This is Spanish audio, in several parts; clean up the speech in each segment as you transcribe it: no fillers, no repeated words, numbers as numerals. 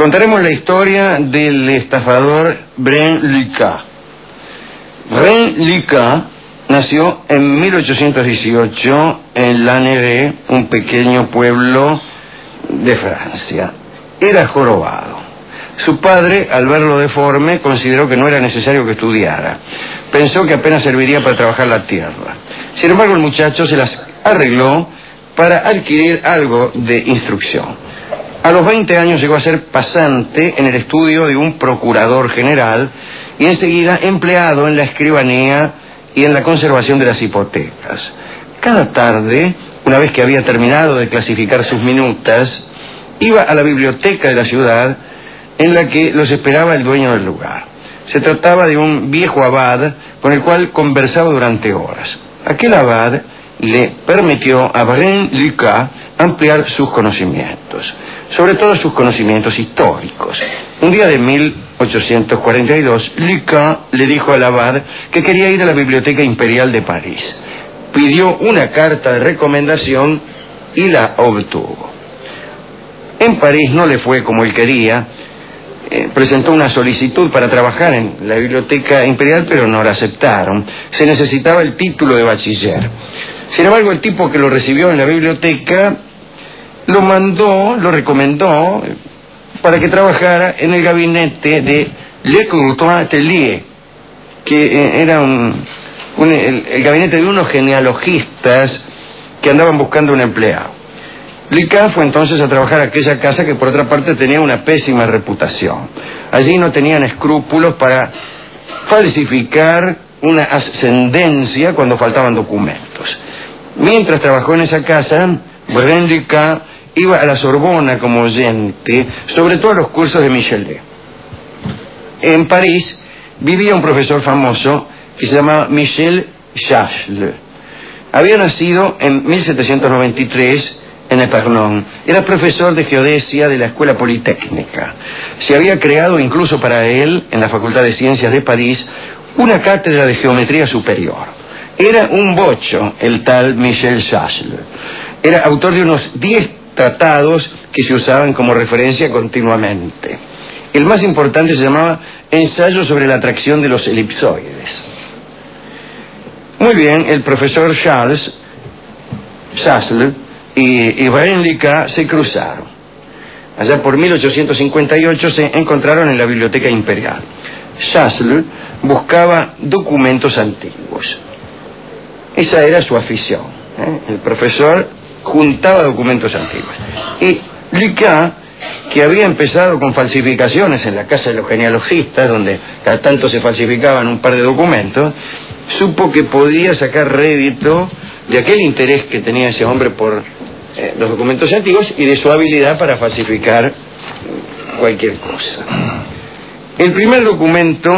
Contaremos la historia del estafador Bren Lucas. Bren Lucas nació en 1818 en Lannéry, un pequeño pueblo de Francia. Era jorobado. Su padre, al verlo deforme, consideró que no era necesario que estudiara. Pensó que apenas serviría para trabajar la tierra. Sin embargo, el muchacho se las arregló para adquirir algo de instrucción. A los 20 años llegó a ser pasante en el estudio de un procurador general y enseguida empleado en la escribanía y en la conservación de las hipotecas. Cada tarde, una vez que había terminado de clasificar sus minutas, iba a la biblioteca de la ciudad en la que los esperaba el dueño del lugar. Se trataba de un viejo abad con el cual conversaba durante horas. Aquel abad le permitió a Bren Lucas ampliar sus conocimientos, sobre todo sus conocimientos históricos. Un día de 1842, Lucas le dijo al abad que quería ir a la Biblioteca Imperial de París. Pidió una carta de recomendación y la obtuvo. En París no le fue como él quería. Presentó una solicitud para trabajar en la Biblioteca Imperial, pero no la aceptaron. Se necesitaba el título de bachiller. Sin embargo, el tipo que lo recibió en la biblioteca lo recomendó para que trabajara en el gabinete de Le Courtois Tellier, que era el gabinete de unos genealogistas que andaban buscando un empleado. Lucas fue entonces a trabajar a aquella casa que por otra parte tenía una pésima reputación. Allí no tenían escrúpulos para falsificar una ascendencia cuando faltaban documentos. Mientras trabajó en esa casa, Bren Lucas iba a la Sorbona como oyente, sobre todo a los cursos de Michelet. En París vivía un profesor famoso que se llamaba Michel Chasles. Había nacido en 1793 en Épernon. Era profesor de geodesia de la Escuela Politécnica. Se había creado incluso para él, en la Facultad de Ciencias de París, una cátedra de geometría superior. Era un bocho el tal Michel Chasles. Era autor de unos 10 tratados que se usaban como referencia continuamente. El más importante se llamaba Ensayo sobre la atracción de los elipsoides. Muy bien, el profesor Chasles y Bren Lucas se cruzaron. Allá por 1858 se encontraron en la Biblioteca Imperial. Chasles buscaba documentos antiguos. Esa era su afición. El profesor juntaba documentos antiguos. Y Lucas, que había empezado con falsificaciones en la casa de los genealogistas, donde cada tanto se falsificaban un par de documentos, supo que podía sacar rédito de aquel interés que tenía ese hombre por los documentos antiguos y de su habilidad para falsificar cualquier cosa. El primer documento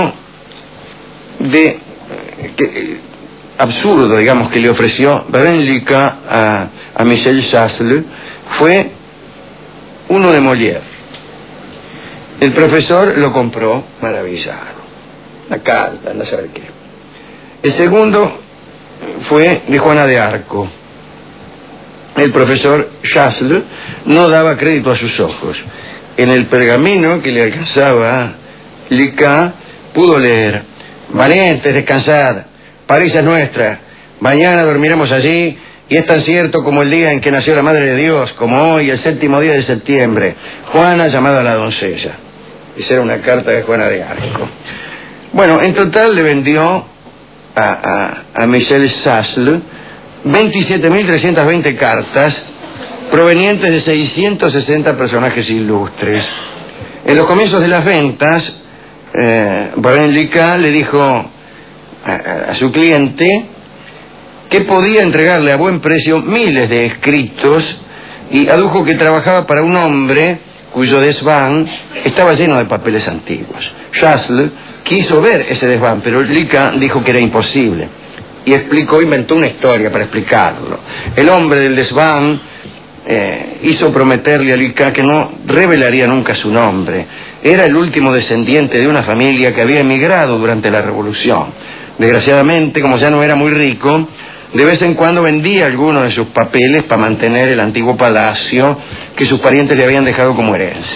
absurdo, digamos, que le ofreció Bren Lucas a Michel Chasles fue uno de Molière. El profesor lo compró maravillado. La carta, anda a saber qué. El segundo fue de Juana de Arco. El profesor Chasles no daba crédito a sus ojos. En el pergamino que le alcanzaba, Lucas pudo leer: valientes, descansad, París es nuestra, mañana dormiremos allí, y es tan cierto como el día en que nació la Madre de Dios, como hoy, el 7º día de septiembre, Juana llamada a la doncella. Esa era una carta de Juana de Arco. Bueno, en total le vendió a Michel Chasles 27.320 cartas provenientes de 660 personajes ilustres. En los comienzos de las ventas, Bren Lucas le dijo a su cliente que podía entregarle a buen precio miles de escritos y adujo que trabajaba para un hombre cuyo desván estaba lleno de papeles antiguos. Chasles quiso ver ese desván, pero Lucas dijo que era imposible y inventó una historia para explicarlo. El hombre del desván hizo prometerle a Lucas que no revelaría nunca su nombre. Era el último descendiente de una familia que había emigrado durante la Revolución. Desgraciadamente, como ya no era muy rico, de vez en cuando vendía algunos de sus papeles para mantener el antiguo palacio que sus parientes le habían dejado como herencia.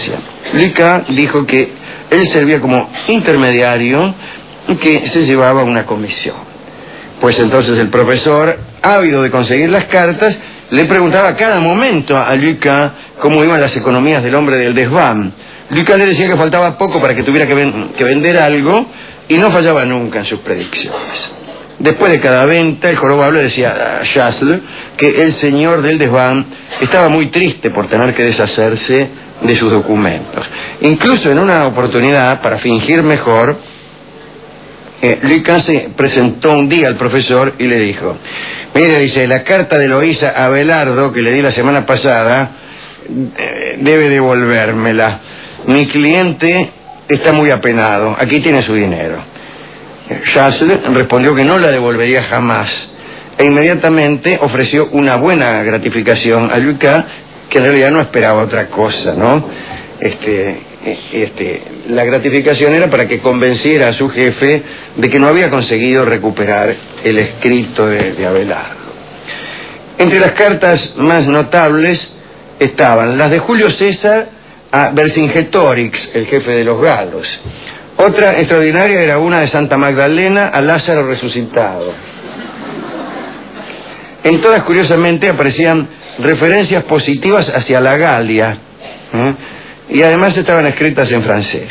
Lucas dijo que él servía como intermediario y que se llevaba una comisión. Pues entonces el profesor, ávido de conseguir las cartas, le preguntaba a cada momento a Lucas cómo iban las economías del hombre del desván. Lucas le decía que faltaba poco para que tuviera que vender algo y no fallaba nunca en sus predicciones. Después de cada venta, el jorobado le decía a Chasles que el señor del desván estaba muy triste por tener que deshacerse de sus documentos. Incluso en una oportunidad, para fingir mejor, Lucas se presentó un día al profesor y le dijo: mire, dice, la carta de Loísa a Abelardo que le di la semana pasada debe devolvérmela. Mi cliente está muy apenado, aquí tiene su dinero. Chasles respondió que no la devolvería jamás e inmediatamente ofreció una buena gratificación a Lucas, que en realidad no esperaba otra cosa, ¿no? La gratificación era para que convenciera a su jefe de que no había conseguido recuperar el escrito de Abelardo. Entre las cartas más notables estaban las de Julio César a Vercingetorix, el jefe de los galos. Otra extraordinaria era una de Santa Magdalena a Lázaro resucitado. En todas, curiosamente, aparecían referencias positivas hacia la Galia, y además estaban escritas en francés.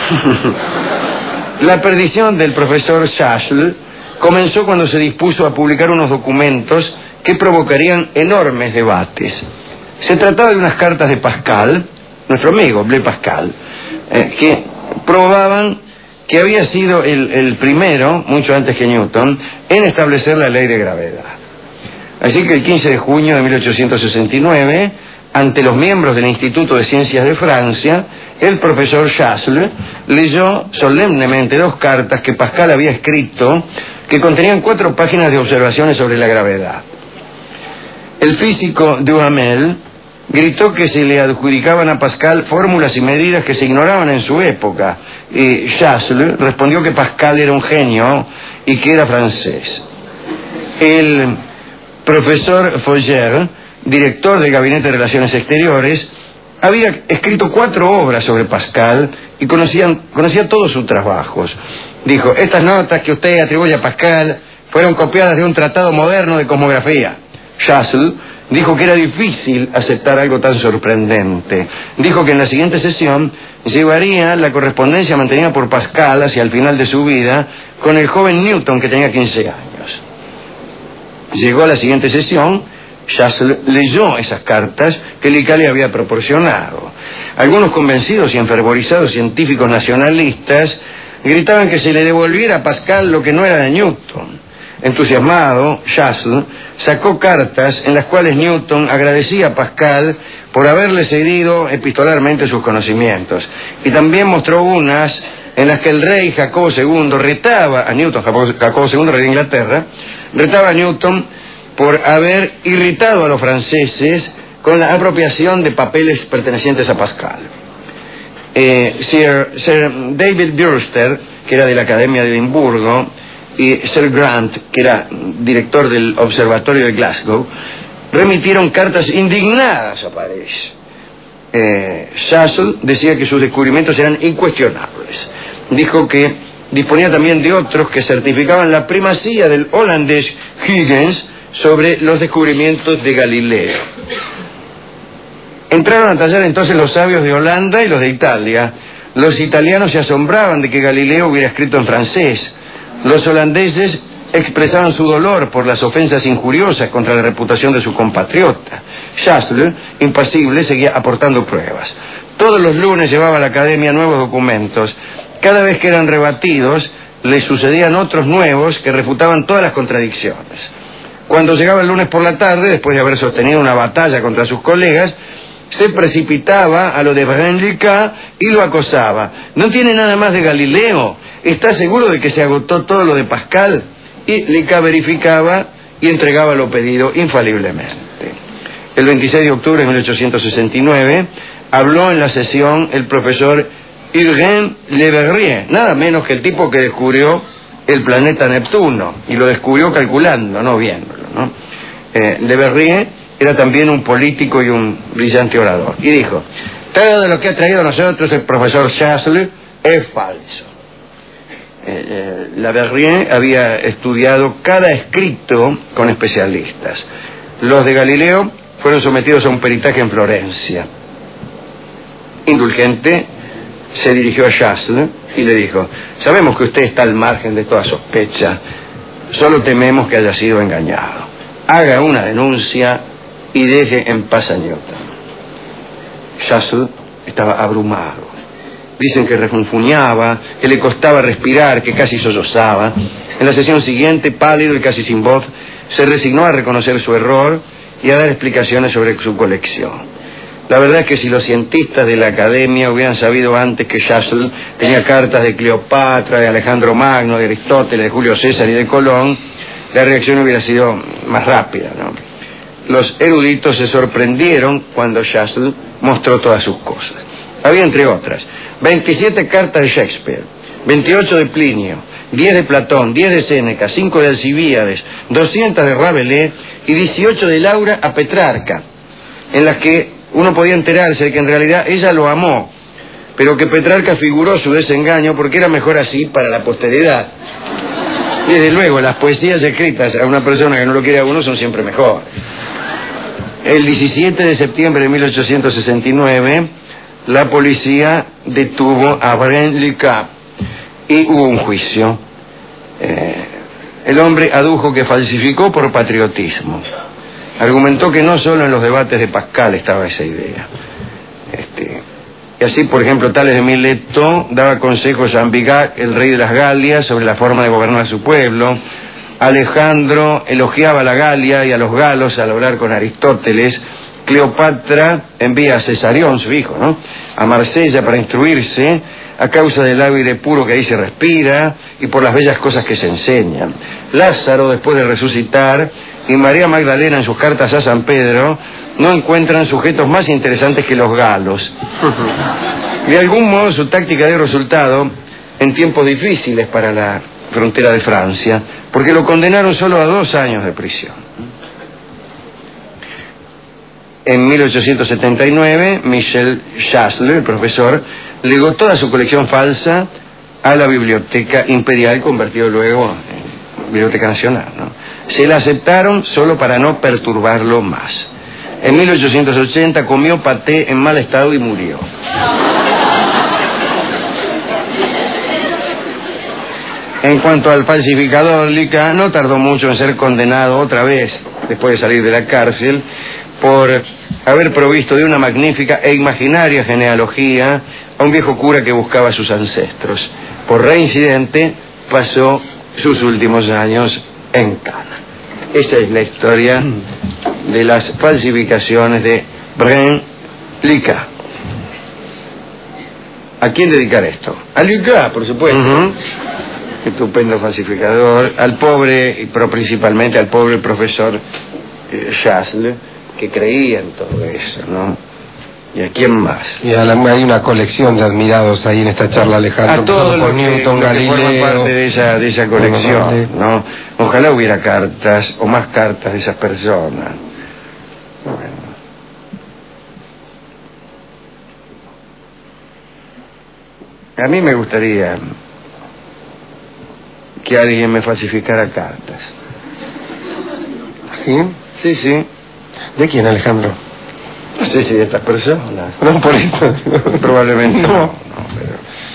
La perdición del profesor Chasles comenzó cuando se dispuso a publicar unos documentos que provocarían enormes debates. Se trataba de unas cartas de Pascal, nuestro amigo Blaise Pascal, que probaban que había sido el primero, mucho antes que Newton, en establecer la ley de gravedad. Así que el 15 de junio de 1869, ante los miembros del Instituto de Ciencias de Francia, el profesor Chasles leyó solemnemente 2 cartas que Pascal había escrito, que contenían 4 páginas de observaciones sobre la gravedad. El físico Duhamel gritó que se le adjudicaban a Pascal fórmulas y medidas que se ignoraban en su época, y Chasles respondió que Pascal era un genio y que era francés. El profesor Fourier, director del Gabinete de Relaciones Exteriores, había escrito 4 obras sobre Pascal y conocía todos sus trabajos. Dijo: estas notas que usted atribuye a Pascal fueron copiadas de un tratado moderno de cosmografía. Chasles dijo que era difícil aceptar algo tan sorprendente. Dijo que en la siguiente sesión llevaría la correspondencia mantenida por Pascal hacia el final de su vida con el joven Newton, que tenía 15 años. Llegó a la siguiente sesión. Chasles leyó esas cartas que Lucas le había proporcionado. Algunos convencidos y enfervorizados científicos nacionalistas gritaban que se le devolviera a Pascal lo que no era de Newton. Entusiasmado, Chasles sacó cartas en las cuales Newton agradecía a Pascal por haberle cedido epistolarmente sus conocimientos, y también mostró unas en las que el rey Jacobo II retaba a Newton, Jacobo II, rey de Inglaterra, retaba a Newton por haber irritado a los franceses con la apropiación de papeles pertenecientes a Pascal. Sir David Brewster, que era de la Academia de Edimburgo, y Sir Grant, que era director del Observatorio de Glasgow, remitieron cartas indignadas a París. Chasles decía que sus descubrimientos eran incuestionables. Dijo que disponía también de otros que certificaban la primacía del holandés Huygens sobre los descubrimientos de Galileo. Entraron a tallar entonces los sabios de Holanda y los de Italia. Los italianos se asombraban de que Galileo hubiera escrito en francés. Los holandeses expresaban su dolor por las ofensas injuriosas contra la reputación de su compatriota. Chasles, impasible, seguía aportando pruebas. Todos los lunes llevaba a la academia nuevos documentos. Cada vez que eran rebatidos, le sucedían otros nuevos que refutaban todas las contradicciones. Cuando llegaba el lunes por la tarde, después de haber sostenido una batalla contra sus colegas, se precipitaba a lo de Braine-Lucas y lo acosaba. ¿No tiene nada más de Galileo? ¿Está seguro de que se agotó todo lo de Pascal? Y Lucas verificaba y entregaba lo pedido infaliblemente. El 26 de octubre de 1869 habló en la sesión el profesor Irving Le Verrier, nada menos que el tipo que descubrió el planeta Neptuno, y lo descubrió calculando, no viéndolo, ¿no? Le Verrier era también un político y un brillante orador, y dijo: Todo lo que ha traído a nosotros el profesor Chasles es falso. Laverrière había estudiado cada escrito con especialistas. Los de Galileo fueron sometidos a un peritaje en Florencia. Indulgente, se dirigió a Chasles y le dijo: sabemos que usted está al margen de toda sospecha, solo tememos que haya sido engañado. Haga una denuncia y deje en paz a Newton. Chasles estaba abrumado. Dicen que refunfuñaba, que le costaba respirar, que casi sollozaba. En la sesión siguiente, pálido y casi sin voz, se resignó a reconocer su error y a dar explicaciones sobre su colección. La verdad es que si los cientistas de la academia hubieran sabido antes que Chasles tenía cartas de Cleopatra, de Alejandro Magno, de Aristóteles, de Julio César y de Colón, la reacción hubiera sido más rápida, ¿no? Los eruditos se sorprendieron cuando Chasles mostró todas sus cosas. Había, entre otras, 27 cartas de Shakespeare, 28 de Plinio, 10 de Platón, 10 de Séneca, 5 de Alcibíades, 200 de Rabelais y 18 de Laura a Petrarca, en las que uno podía enterarse de que en realidad ella lo amó, pero que Petrarca figuró su desengaño porque era mejor así para la posteridad. Y desde luego, las poesías escritas a una persona que no lo quiere a uno son siempre mejor. El 17 de septiembre de 1869, la policía detuvo a Braine-l'Alleud y hubo un juicio. El hombre adujo que falsificó por patriotismo. Argumentó que no solo en los debates de Pascal estaba esa idea. Y así, por ejemplo, Tales de Mileto daba consejos a Ambigat, el rey de las Galias, sobre la forma de gobernar su pueblo. Alejandro elogiaba a la Galia y a los galos al hablar con Aristóteles. Cleopatra envía a Cesarión, su hijo, ¿no?, a Marsella para instruirse, a causa del aire puro que ahí se respira y por las bellas cosas que se enseñan. Lázaro, después de resucitar, y María Magdalena en sus cartas a San Pedro no encuentran sujetos más interesantes que los galos. De algún modo su táctica dio resultado en tiempos difíciles para la frontera de Francia, porque lo condenaron solo a 2 años de prisión. En 1879, Michel Chasles, el profesor, legó toda su colección falsa a la Biblioteca Imperial, convertido luego en Biblioteca Nacional, ¿no? Se la aceptaron solo para no perturbarlo más. En 1880 comió paté en mal estado y murió. En cuanto al falsificador, Lica no tardó mucho en ser condenado otra vez, después de salir de la cárcel, por haber provisto de una magnífica e imaginaria genealogía a un viejo cura que buscaba a sus ancestros. Por reincidente, pasó sus últimos años en cana. Esa es la historia de las falsificaciones de Braine-l'Alleud. ¿A quién dedicar esto? A Lucas, por supuesto. Estupendo falsificador. Al pobre, pero principalmente al pobre profesor Chasles, que creía en todo eso, ¿no? ¿Y a quién más? Y hay una colección de admirados ahí en esta charla, Alejandro. A todos los Newton, que forman parte de esa colección, ¿no? Ojalá hubiera cartas, o más cartas de esas personas. Bueno. A mí me gustaría que alguien me falsificara cartas. ¿Sí? Sí, sí. ¿De quién, Alejandro? No sé si de estas personas. No, por eso. Probablemente no, pero...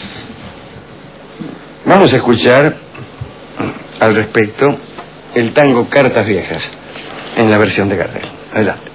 Vamos a escuchar al respecto el tango Cartas Viejas en la versión de Gardel. Adelante.